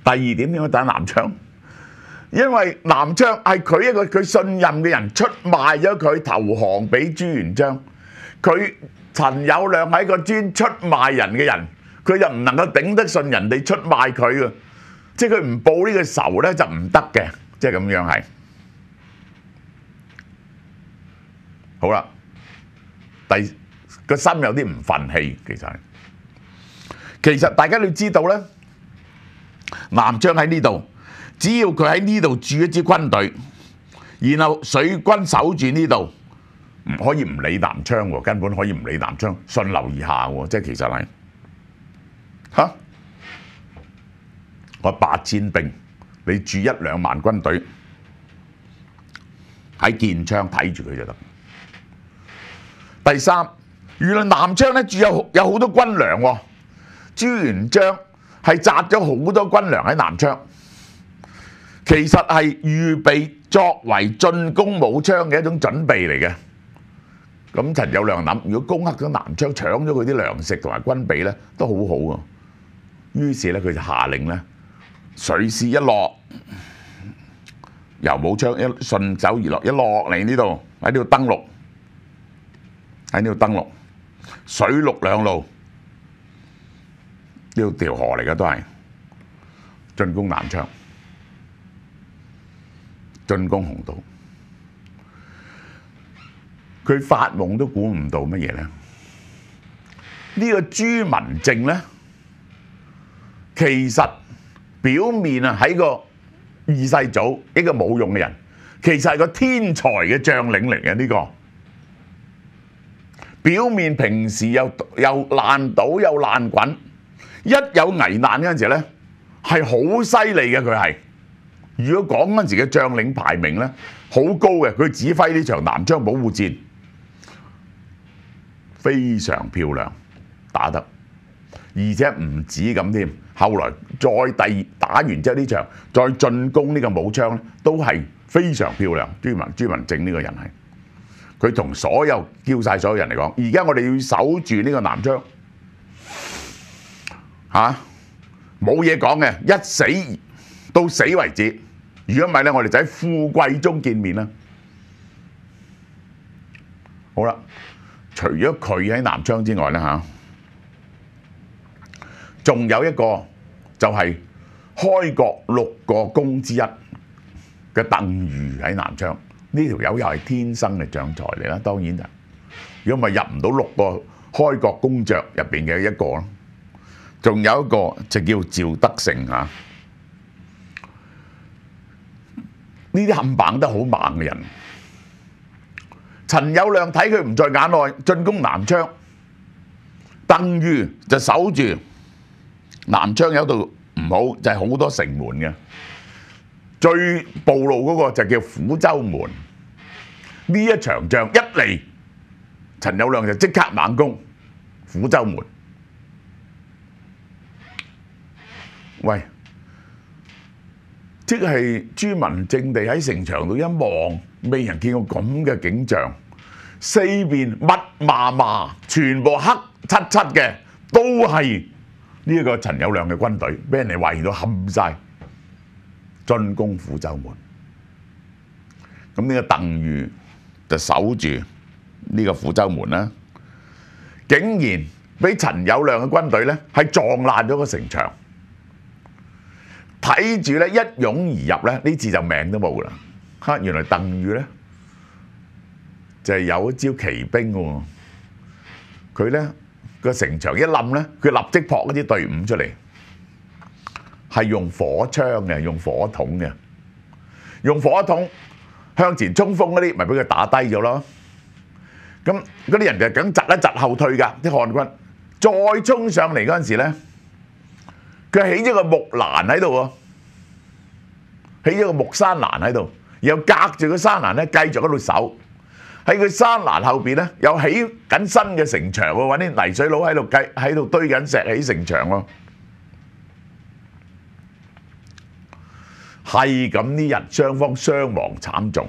第二點點解打南昌？因為南昌係佢一個佢信任嘅人出賣咗佢投降俾朱元璋，佢陳友諒係一個專出賣人嘅人，佢就唔能夠頂得順人哋出賣佢嘅，即係佢唔報呢個仇咧就唔得嘅，即係咁樣係。好啦，個心有啲唔憤氣，其實大家都知道咧，南昌喺呢度。只要佢喺呢度駐一支軍隊，然後水軍守住呢度，唔可以唔理南昌喎，根本可以唔理南昌，順流而下喎，即係其實係嚇，我8000兵，你駐1-2萬軍隊喺建昌睇住佢就得。第三，原來南昌咧駐有好多軍糧喎，朱元璋係紮咗好多軍糧喺南昌。其實係預備作為進攻武昌嘅一種準備嚟嘅。咁陳友諒諗，如果攻克咗南昌，搶咗佢啲糧食同埋軍備咧，都好好喎。於是咧，佢就下令咧，水師一落，由武昌一順手而落，一落嚟呢度喺呢度登陸，水陸兩路，呢條河嚟嘅都係進攻南昌。進攻洪都，佢發夢都估唔到乜嘢咧？呢個朱文正咧，其實表面啊係個二世祖一個冇用嘅人，其實係個天才嘅將領嚟嘅呢個。表面平時又爛賭又爛滾，一有危難嗰陣時咧，係好犀利嘅佢係。如果講嗰陣時嘅將領排名咧，好高嘅，佢指揮呢場南昌保護戰非常漂亮，打得，而且唔止咁添。後來再打完之後呢場，再進攻呢個武昌都係非常漂亮。朱文正呢個人係，佢同所有叫晒所有人嚟講，而家我哋要守住呢個南昌嚇，冇嘢講嘅，一死到死為止。如果唔係咧，我哋就喺富貴中見面啦。好啦，除咗佢喺南昌之外咧嚇，仲有一個就係開國6個公之一嘅鄧禹喺南昌。呢條友又係天生嘅將才嚟啦，當然就如果唔係入唔到6個開國公爵入邊嘅一個咯。仲有一個就叫趙德成嚇。呢啲冚棒得好猛嘅人，陳友諒睇佢唔在眼內，進攻南昌，鄧禹就守住南昌有度唔好，就係好多城門嘅，最暴露嗰個就叫撫州門。呢一場仗一嚟，陳友諒就即刻猛攻撫州門。喂！即係朱文正地喺城牆度一望，未人見過咁嘅景象，四邊密麻麻，全部黑漆漆嘅，都係呢一個陳友諒嘅軍隊，俾人哋圍到冚晒，進攻撫州門。咁呢個鄧禹就守住呢個撫州門啦，竟然俾陳友諒嘅軍隊咧係撞爛咗個城牆。睇住咧一擁而入咧，呢次就命都冇啦。嚇，原來鄧禹咧就係有一招奇兵喎。佢咧個城牆一冧咧，佢立即撲一啲隊伍出嚟，係用火槍嘅，用火筒嘅，用火筒向前衝鋒嗰啲，咪俾佢打低咗咯。咁嗰啲人就梗窒一窒後退㗎，啲漢軍再衝上嚟嗰陣時咧。佢起咗個木欄喺度喎，起咗個木山欄喺度，然後隔住個山欄咧，繼續喺度守。喺佢山欄後邊咧，又起緊新嘅城牆喎，揾啲泥水佬喺度堆緊石起城牆喎。係咁呢日雙方傷亡慘重，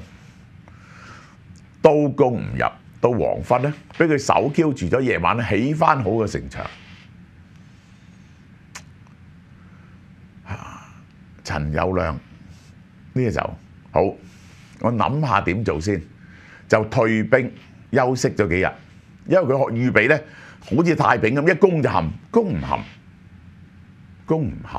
都攻唔入，到黃昏咧，俾佢守 Q 住咗，夜晚起翻好嘅城牆。 陳友諒呢個時候好，我諗下點做先，就退兵休息咗幾日，因為佢預備咧好似太平咁，一攻就陷，攻唔陷，攻唔陷，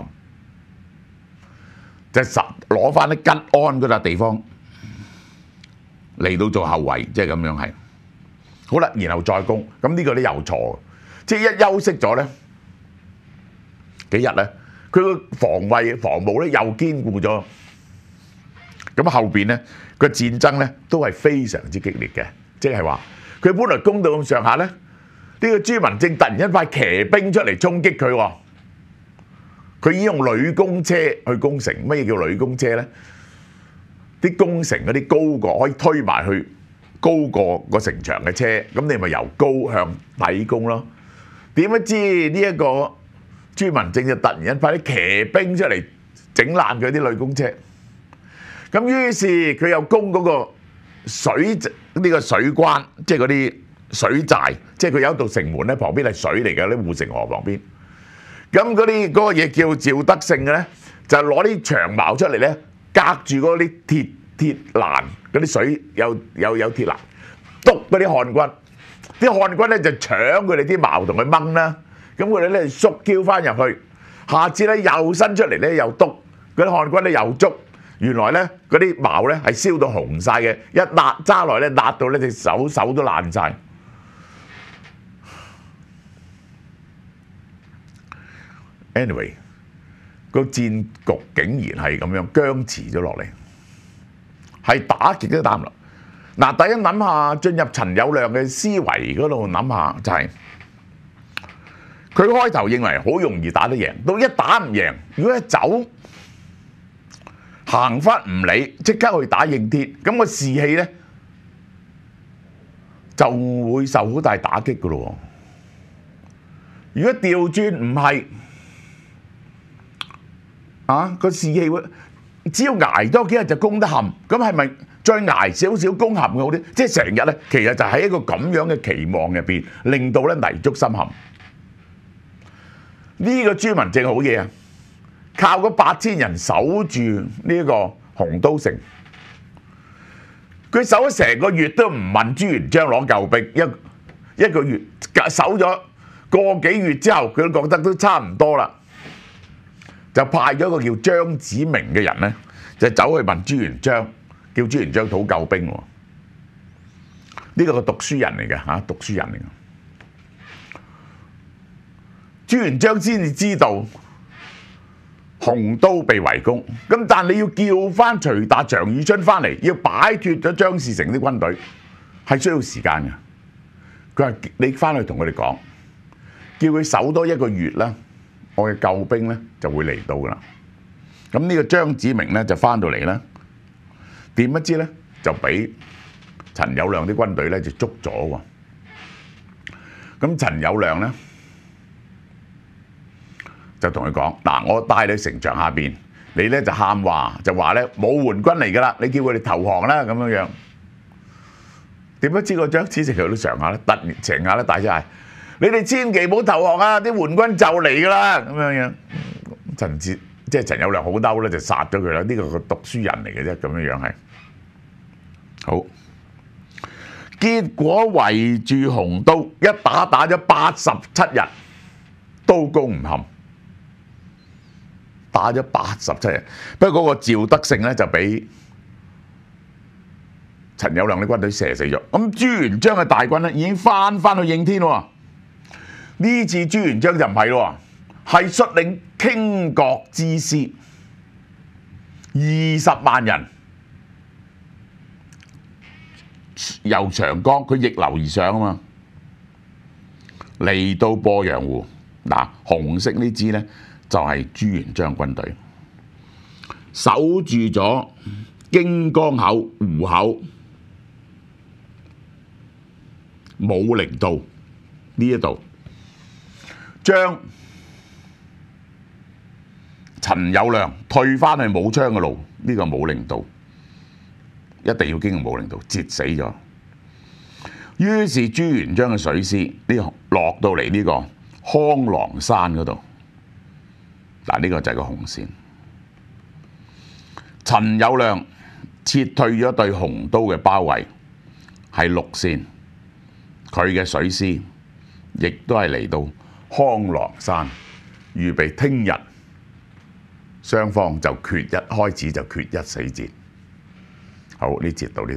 就攞翻啲吉安嗰笪地方嚟到做後圍，即係咁樣係。好啦，然後再攻，咁呢個都又錯，即係一休息咗咧幾日咧，佢個防務咧又堅固咗，咁後邊咧個戰爭咧都係非常之激烈嘅，即係話佢本來攻到咁上下咧，呢個朱文正突然間派騎兵出嚟衝擊佢喎，佢已經用女公車去攻城。乜嘢叫女公車咧？啲攻城嗰啲高過可以推埋去高過個城牆嘅車，咁你咪由高向底攻咯。點不知呢一個朱文正就突然間派啲騎兵出嚟整爛佢啲女公車，咁於是佢又攻嗰個呢個水關，即係嗰啲水寨，即係佢有一道城門咧，旁邊係水嚟嘅，啲護城河旁邊。咁嗰個嘢叫趙德勝嘅咧，就攞啲長矛出嚟咧，隔住嗰啲鐵欄，嗰啲水有鐵欄，督嗰啲漢軍。啲漢軍咧就搶佢哋啲矛同佢掹啦，咁佢哋咧縮嬌翻入去，下次咧又伸出嚟咧又督，嗰啲漢軍咧又捉。原來咧嗰啲矛咧係燒到紅晒嘅，一揸落咧辣到咧隻手都爛晒。Anyway， 個戰局竟然係咁樣僵持咗落嚟，係打極都打唔落。嗱，大家諗下進入陳友諒嘅思維嗰度諗下，就係佢開頭認為好容易打得贏，到一打唔贏，如果一走行翻唔理，即刻去打應鐵，咁個士氣咧就會受好大打擊噶咯。如果調轉唔係個士氣會，只要捱多幾日就攻得陷，咁係咪再捱少少攻陷嘅好啲？即係成日咧，其實就喺一個咁樣嘅期望入邊，令到咧泥足深陷。呢個朱文正好嘢啊！靠嗰8000人守住呢個洪都城，佢守咗成個月都唔問朱元璋攞救兵，一個月守咗個幾月之後，佢都覺得都差唔多啦，就派咗個叫張子明嘅人咧，就走去問朱元璋，叫朱元璋討救兵喎。呢個個讀書人嚟嘅嚇，讀書人嚟嘅。朱元璋先至知道洪都被圍攻，咁但你要叫翻徐達、張宇春翻嚟，要擺脫咗張士誠啲軍隊，係需要時間嘅。佢話：你翻去同佢哋講，叫佢守多1個月啦，我嘅救兵咧就會嚟到噶啦。咁呢個張子明咧就翻到嚟啦，點不知咧就俾陳友諒啲軍隊咧就捉咗喎。咁陳友諒咧就同佢講：嗱，我帶你去城牆下邊，你咧就喊話，就話咧冇援軍嚟噶啦，你叫佢哋投降啦咁樣樣。點不知個張子誠佢都上下咧，突然成下咧大聲嗌：你哋千祈唔好投降啊！啲援軍就嚟噶啦咁樣樣。陳友諒好嬲咧，就殺咗佢啦。呢個個讀書人嚟嘅啫，咁樣樣係好。結果圍住洪都一打咗87日，都攻唔陷。打咗87日，不過嗰個趙德勝咧就俾陳友諒啲軍隊射死咗。咁朱元璋嘅大軍咧已經翻去應天喎。呢次朱元璋就唔係咯，係率領傾國之師20萬人由長江，佢逆流而上啊嘛，嚟到鄱陽湖。嗱，紅色呢支咧就係朱元璋軍隊，守住咗荊江口、湖口、武陵道呢一度，將陳友諒退翻去武昌嘅路，呢個武陵道一定要經過武陵道，截死咗。於是朱元璋嘅水師呢落到嚟呢個康郎山嗰度。嗱，呢個就係個紅線。 陳友諒撤退咗對洪都嘅包圍，係6線，佢嘅水師亦都係嚟到康郎山，預備聽日雙方就開始就決一死戰。好，呢節到呢度。